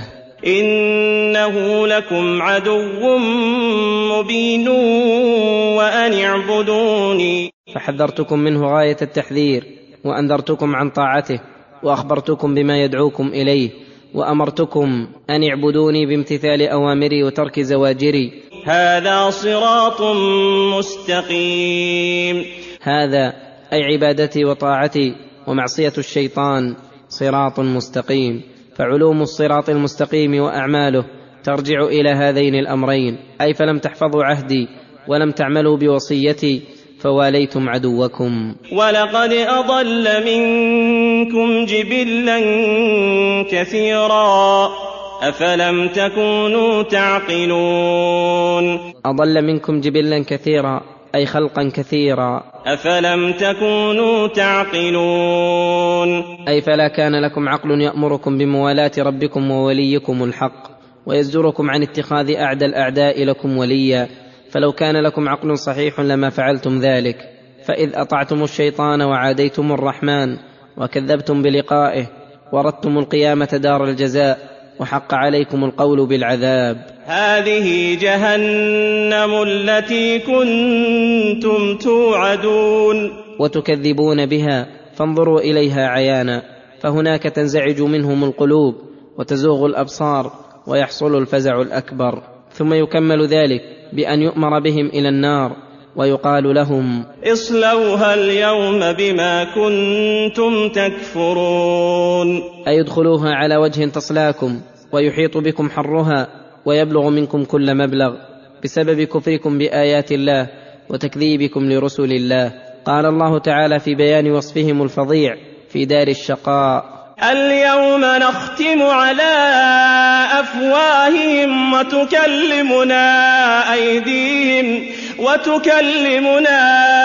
إنه لكم عدو مبين وأن اعبدوني. فحذرتكم منه غاية التحذير، وأنذرتكم عن طاعته، وأخبرتكم بما يدعوكم إليه، وأمرتكم أن اعبدوني بامتثال أوامري وترك زواجري. هذا صراط مستقيم. هذا أي عبادتي وطاعتي ومعصية الشيطان صراط مستقيم. فعلوم الصراط المستقيم وأعماله ترجع إلى هذين الأمرين، أي فلم تحفظوا عهدي ولم تعملوا بوصيتي فواليتم عدوكم. ولقد أضل منكم جبلا كثيرا أفلم تكونوا تعقلون. أضل منكم جبلا كثيرا أي خلقا كثيرا. أفلم تكونوا تعقلون أي فلا كان لكم عقل يأمركم بموالاة ربكم ووليكم الحق، ويزجركم عن اتخاذ أعدى الأعداء لكم وليا. فلو كان لكم عقل صحيح لما فعلتم ذلك. فإذ أطعتم الشيطان وعاديتم الرحمن وكذبتم بلقائه وردتم القيامة دار الجزاء وحق عليكم القول بالعذاب. هذه جهنم التي كنتم توعدون. وتكذبون بها فانظروا إليها عيانا، فهناك تنزعج منهم القلوب وتزوغ الأبصار ويحصل الفزع الأكبر. ثم يكمل ذلك بأن يؤمر بهم إلى النار ويقال لهم: اصلوها اليوم بما كنتم تكفرون. أي ادخلوها على وجه تصلاكم ويحيط بكم حرها ويبلغ منكم كل مبلغ بسبب كفركم بآيات الله وتكذيبكم لرسل الله. قال الله تعالى في بيان وصفهم الفظيع في دار الشقاء: اليوم نختم على أفواههم وتكلمنا أيديهم وتكلمنا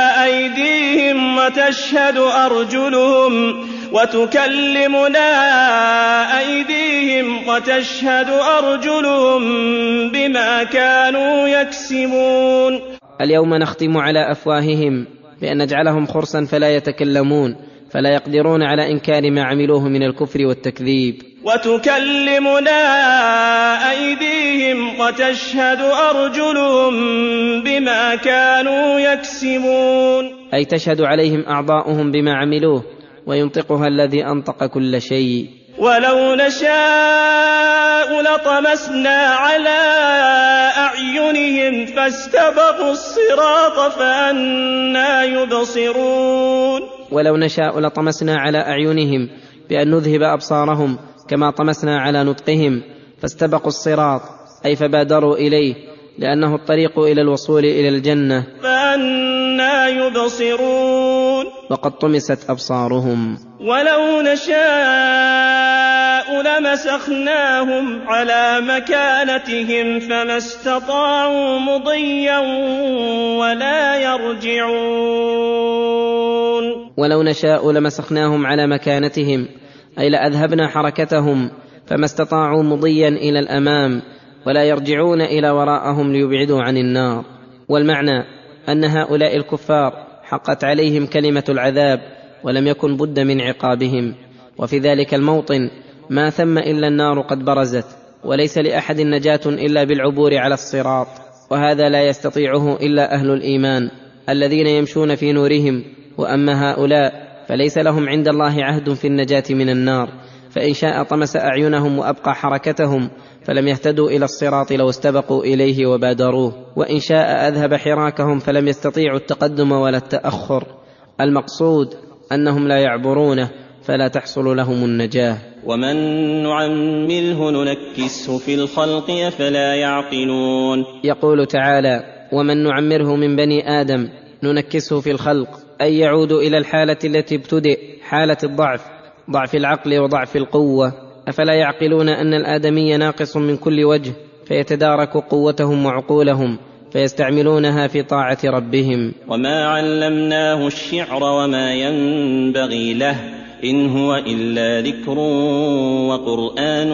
أيديهم وتشهد أرجلهم بما كانوا يكسبون. اليوم نختم على أفواههم بأن نجعلهم خرسا فلا يتكلمون، فلا يقدرون على إنكار ما عملوه من الكفر والتكذيب. وتكلمنا أيديهم وتشهد أرجلهم بما كانوا يكسبون، أي تشهد عليهم أعضاؤهم بما عملوه، وينطقها الذي أنطق كل شيء. ولو نشاء لطمسنا على أعينهم فاستبقوا الصراط فأنى يبصرون. ولو نشاء لطمسنا على أعينهم بأن نذهب أبصارهم كما طمسنا على نطقهم، فاستبقوا الصراط أي فبادروا إليه، لأنه الطريق إلى الوصول إلى الجنة، فأنى يبصرون. وقد طمست أبصارهم. ولو نشاء لمسخناهم على مكانتهم فما استطاعوا مضيا ولا يرجعون. ولو نشاء لمسخناهم على مكانتهم أي لأذهبنا حركتهم، فما استطاعوا مضيا إلى الأمام ولا يرجعون إلى وراءهم ليبعدوا عن النار. والمعنى أن هؤلاء الكفار حقت عليهم كلمة العذاب، ولم يكن بد من عقابهم، وفي ذلك الموطن ما ثم إلا النار قد برزت، وليس لأحد نجاة إلا بالعبور على الصراط، وهذا لا يستطيعه إلا أهل الإيمان الذين يمشون في نورهم. وأما هؤلاء فليس لهم عند الله عهد في النجاة من النار، فإن شاء طمس أعينهم وأبقى حركتهم، فلم يهتدوا إلى الصراط لو استبقوا إليه وبادروه، وإن شاء أذهب حراكهم فلم يستطيعوا التقدم ولا التأخر. المقصود أنهم لا يعبرونه، فلا تحصل لهم النجاة. ومن نعمره ننكسه في الخلق أفلا يعقلون. يقول تعالى: ومن نعمره من بني آدم ننكسه في الخلق، أي يعود إلى الحالة التي ابتدئ، حالة الضعف، ضعف العقل وضعف القوة. أفلا يعقلون أن الآدمي ناقص من كل وجه، فيتدارك قوتهم وعقولهم فيستعملونها في طاعة ربهم. وما علمناه الشعر وما ينبغي له إن هو إلا ذكر وقرآن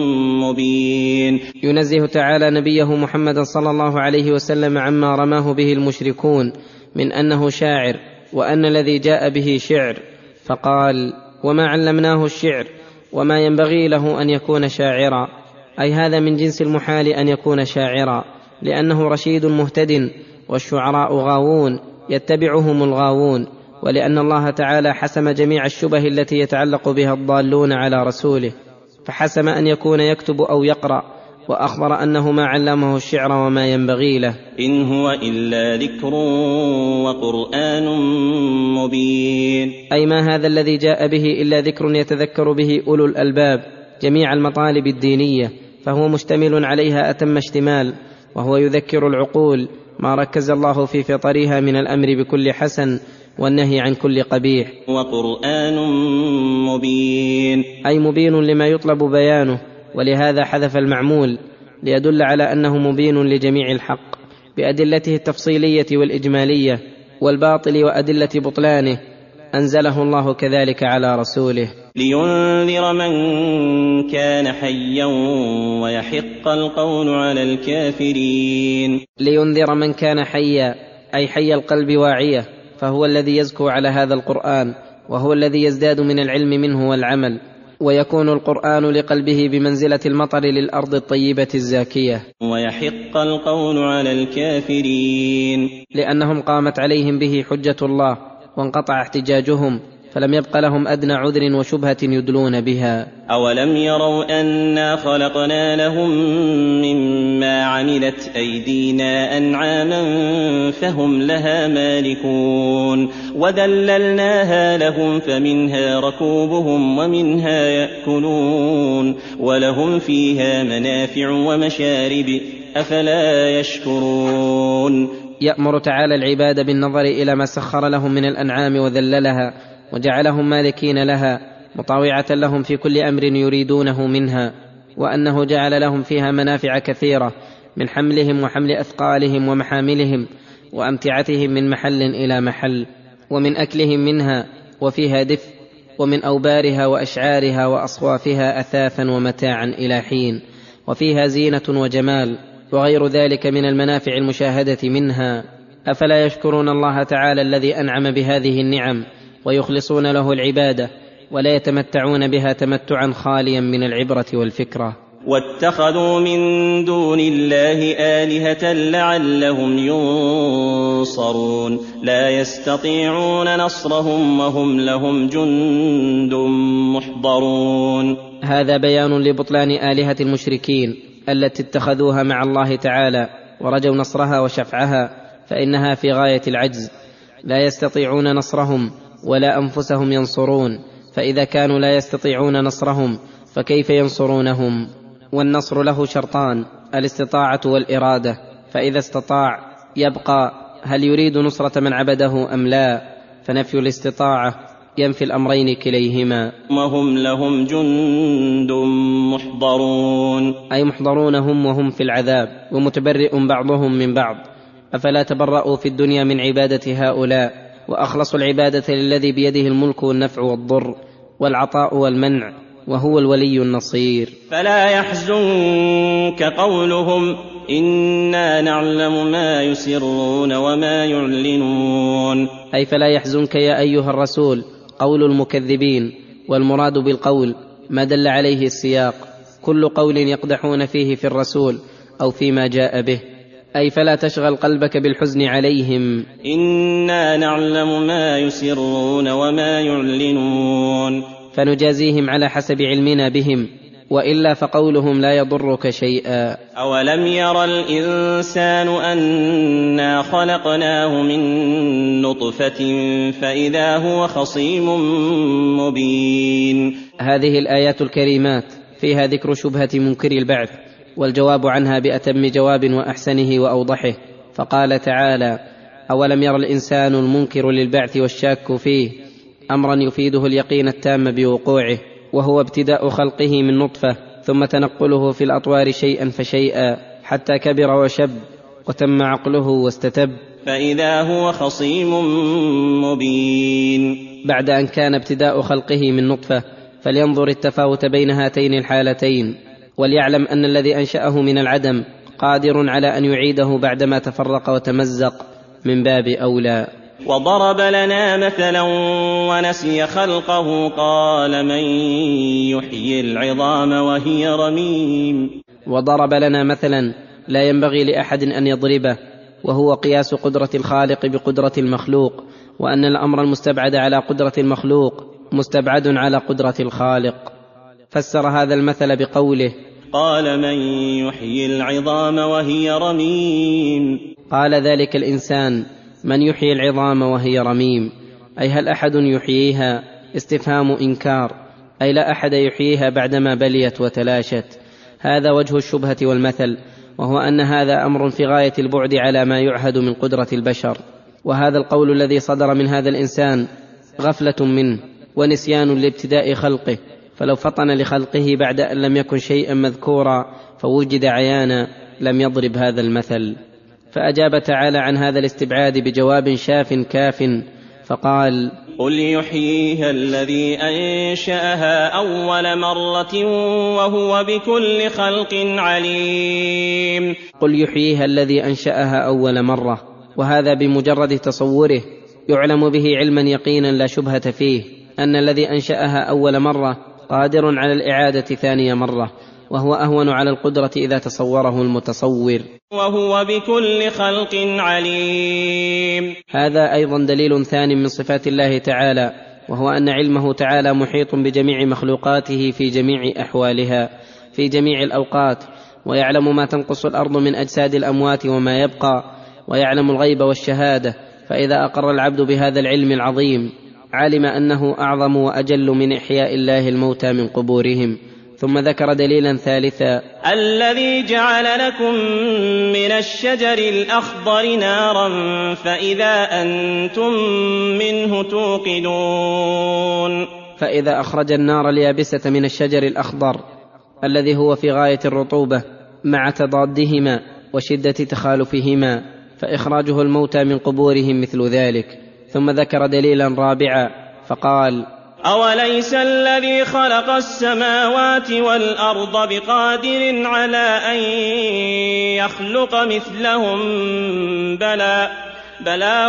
مبين. ينزه تعالى نبيه محمد صلى الله عليه وسلم عما رماه به المشركون من أنه شاعر، وأن الذي جاء به شعر، فقال: وما علمناه الشعر وما ينبغي له أن يكون شاعرا، أي هذا من جنس المحال أن يكون شاعرا، لأنه رشيد مهتد، والشعراء غاوون يتبعهم الغاوون، ولأن الله تعالى حسم جميع الشبه التي يتعلق بها الضالون على رسوله، فحسم أن يكون يكتب أو يقرأ، وأخبر أنه ما علمه الشعر وما ينبغي له. إن هو إلا ذكر وقرآن مبين، أي ما هذا الذي جاء به إلا ذكر يتذكر به أولو الألباب جميع المطالب الدينية، فهو مشتمل عليها أتم اشتمال، وهو يذكر العقول ما ركز الله في فطرها من الأمر بكل حسن والنهي عن كل قبيح. وقرآن مبين، أي مبين لما يطلب بيانه، ولهذا حذف المعمول ليدل على أنه مبين لجميع الحق بأدلته التفصيلية والإجمالية، والباطل وأدلة بطلانه أنزله الله كذلك على رسوله. لينذر من كان حيا ويحق القول على الكافرين. لينذر من كان حيا، أي حي القلب واعية، فهو الذي يزكو على هذا القرآن، وهو الذي يزداد من العلم منه والعمل، ويكون القرآن لقلبه بمنزلة المطر للأرض الطيبة الزاكية. ويحق القول على الكافرين، لأنهم قامت عليهم به حجة الله وانقطع احتجاجهم، فلم يبق لهم أدنى عذر وشبهة يدلون بها. أولم يروا أنا خلقنا لهم مما عملت أيدينا أنعاما فهم لها مالكون وذللناها لهم فمنها ركوبهم ومنها يأكلون ولهم فيها منافع ومشارب أفلا يشكرون. يأمر تعالى العباد بالنظر إلى ما سخر لهم من الأنعام وذللها وجعلهم مالكين لها، مطاوعة لهم في كل أمر يريدونه منها، وأنه جعل لهم فيها منافع كثيرة من حملهم وحمل أثقالهم ومحاملهم، وأمتعتهم من محل إلى محل، ومن أكلهم منها وفيها دفء، ومن أوبارها وأشعارها وأصوافها أثاثا ومتاعا إلى حين، وفيها زينة وجمال وغير ذلك من المنافع المشاهدة منها. أفلا يشكرون الله تعالى الذي أنعم بهذه النعم ويخلصون له العبادة، ولا يتمتعون بها تمتعا خاليا من العبرة والفكرة؟ واتخذوا من دون الله آلهة لعلهم ينصرون لا يستطيعون نصرهم وهم لهم جند محضرون. هذا بيان لبطلان آلهة المشركين التي اتخذوها مع الله تعالى ورجوا نصرها وشفعها، فإنها في غاية العجز، لا يستطيعون نصرهم ولا أنفسهم ينصرون، فإذا كانوا لا يستطيعون نصرهم فكيف ينصرونهم؟ والنصر له شرطان: الاستطاعة والإرادة، فإذا استطاع يبقى هل يريد نصرة من عبده أم لا، فنفي الاستطاعة ينفي الأمرين كليهما. وهم لهم جند محضرون، أي محضرون هم وهم في العذاب، ومتبرئ بعضهم من بعض. أفلا تبرأوا في الدنيا من عبادة هؤلاء وأخلصوا العبادة للذي بيده الملك والنفع والضر والعطاء والمنع، وهو الولي النصير. فلا يحزنك قولهم إنا نعلم ما يسرون وما يعلنون، أي فلا يحزنك يا أيها الرسول قول المكذبين، والمراد بالقول ما دل عليه السياق، كل قول يقدحون فيه في الرسول أو فيما جاء به، أي فلا تشغل قلبك بالحزن عليهم. إنا نعلم ما يسرون وما يعلنون، فنجازيهم على حسب علمنا بهم، وإلا فقولهم لا يضرك شيئا. أولم ير الإنسان أنا خلقناه من نطفة فإذا هو خصيم مبين. هذه الآيات الكريمات فيها ذكر شبهة منكر البعث والجواب عنها بأتم جواب وأحسنه وأوضحه، فقال تعالى: أولم ير الإنسان المنكر للبعث والشاك فيه أمرا يفيده اليقين التام بوقوعه، وهو ابتداء خلقه من نطفة ثم تنقله في الأطوار شيئا فشيئا حتى كبر وشب وتم عقله واستتب، فإذا هو خصيم مبين. بعد أن كان ابتداء خلقه من نطفة فلينظر التفاوت بين هاتين الحالتين، وليعلم أن الذي أنشأه من العدم قادر على أن يعيده بعدما تفرق وتمزق من باب أولى. وضرب لنا مثلا ونسي خلقه قال من يحيي العظام وهي رميم. وضرب لنا مثلا لا ينبغي لأحد أن يضربه، وهو قياس قدرة الخالق بقدرة المخلوق، وأن الأمر المستبعد على قدرة المخلوق مستبعد على قدرة الخالق. فسر هذا المثل بقوله: قال من يحيي العظام وهي رميم. قال ذلك الإنسان: من يحيي العظام وهي رميم، أي هل أحد يحييها؟ استفهام إنكار، أي لا أحد يحييها بعدما بليت وتلاشت. هذا وجه الشبهة والمثل، وهو أن هذا أمر في غاية البعد على ما يعهد من قدرة البشر، وهذا القول الذي صدر من هذا الإنسان غفلة منه ونسيان لابتداء خلقه، فلو فطن لخلقه بعد أن لم يكن شيئا مذكورا فوجد عيانا لم يضرب هذا المثل. فأجاب تعالى عن هذا الاستبعاد بجواب شاف كاف، فقال: قل يحييها الذي أنشأها أول مرة وهو بكل خلق عليم. قل يحييها الذي أنشأها أول مرة، وهذا بمجرد تصوره يعلم به علما يقينا لا شبهة فيه أن الذي أنشأها أول مرة قادر على الإعادة ثانية مرة، وهو أهون على القدرة إذا تصوره المتصور. وهو بكل خلق عليم. هذا أيضا دليل ثاني من صفات الله تعالى، وهو أن علمه تعالى محيط بجميع مخلوقاته في جميع أحوالها في جميع الأوقات، ويعلم ما تنقص الأرض من أجساد الأموات وما يبقى، ويعلم الغيب والشهادة. فإذا أقر العبد بهذا العلم العظيم علم أنه أعظم وأجل من إحياء الله الموتى من قبورهم. ثم ذكر دليلا ثالثا: الذي جعل لكم من الشجر الأخضر نارا فإذا أنتم منه توقدون. فإذا أخرج النار اليابسة من الشجر الأخضر الذي هو في غاية الرطوبة مع تضادهما وشدة تخالفهما، فإخراجه الموتى من قبورهم مثل ذلك. ثم ذكر دليلا رابعا فقال: أوليس الذي خلق السماوات والأرض بقادر على أن يخلق مثلهم؟ بلى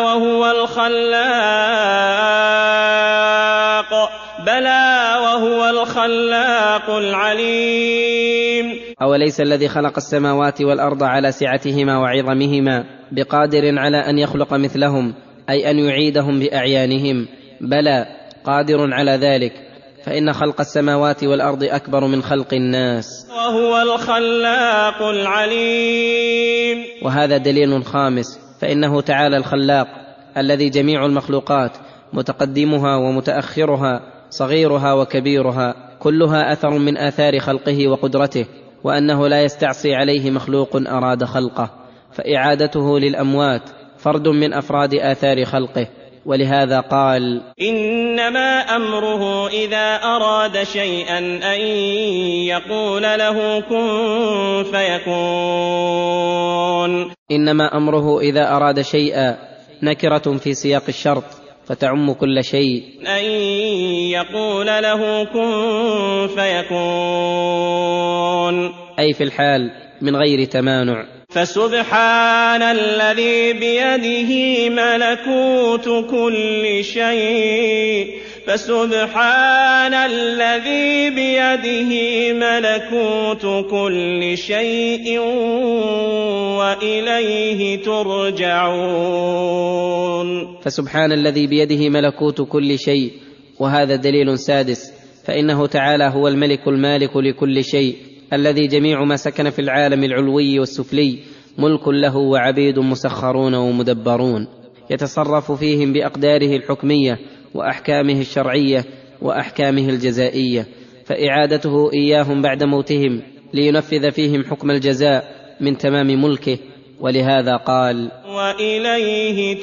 وهو الخلاق العليم. أوليس الذي خلق السماوات والأرض على سعتهما وعظمهما بقادر على أن يخلق مثلهم، أي أن يعيدهم بأعيانهم؟ بلى، قادر على ذلك، فإن خلق السماوات والأرض أكبر من خلق الناس، وهو الخلاق العليم. وهذا دليل خامس، فإنه تعالى الخلاق الذي جميع المخلوقات متقدمها ومتأخرها صغيرها وكبيرها كلها أثر من آثار خلقه وقدرته، وأنه لا يستعصي عليه مخلوق أراد خلقه، فإعادته للأموات فرد من أفراد آثار خلقه. ولهذا قال: إنما أمره إذا أراد شيئا أن يقول له كن فيكون. إنما أمره إذا أراد شيئا نكرة في سياق الشرط فتعم كل شيء، أن يقول له كن فيكون، أي في الحال من غير تمانع. فسبحان الذي بيده ملكوت كل شيء وإليه ترجعون. فسبحان الذي بيده ملكوت كل شيء، وهذا دليل سادس، فإنه تعالى هو الملك المالك لكل شيء، الذي جميع ما سكن في العالم العلوي والسفلي ملك له وعبيد مسخرون ومدبرون، يتصرف فيهم بأقداره الحكمية وأحكامه الشرعية وأحكامه الجزائية، فإعادته إياهم بعد موتهم لينفذ فيهم حكم الجزاء من تمام ملكه. ولهذا قال: وإليه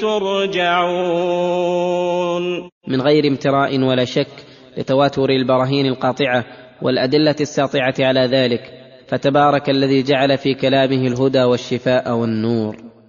ترجعون، من غير امتراء ولا شك، لتواتر البراهين القاطعة والأدلة الساطعة على ذلك. فتبارك الذي جعل في كلامه الهدى والشفاء والنور.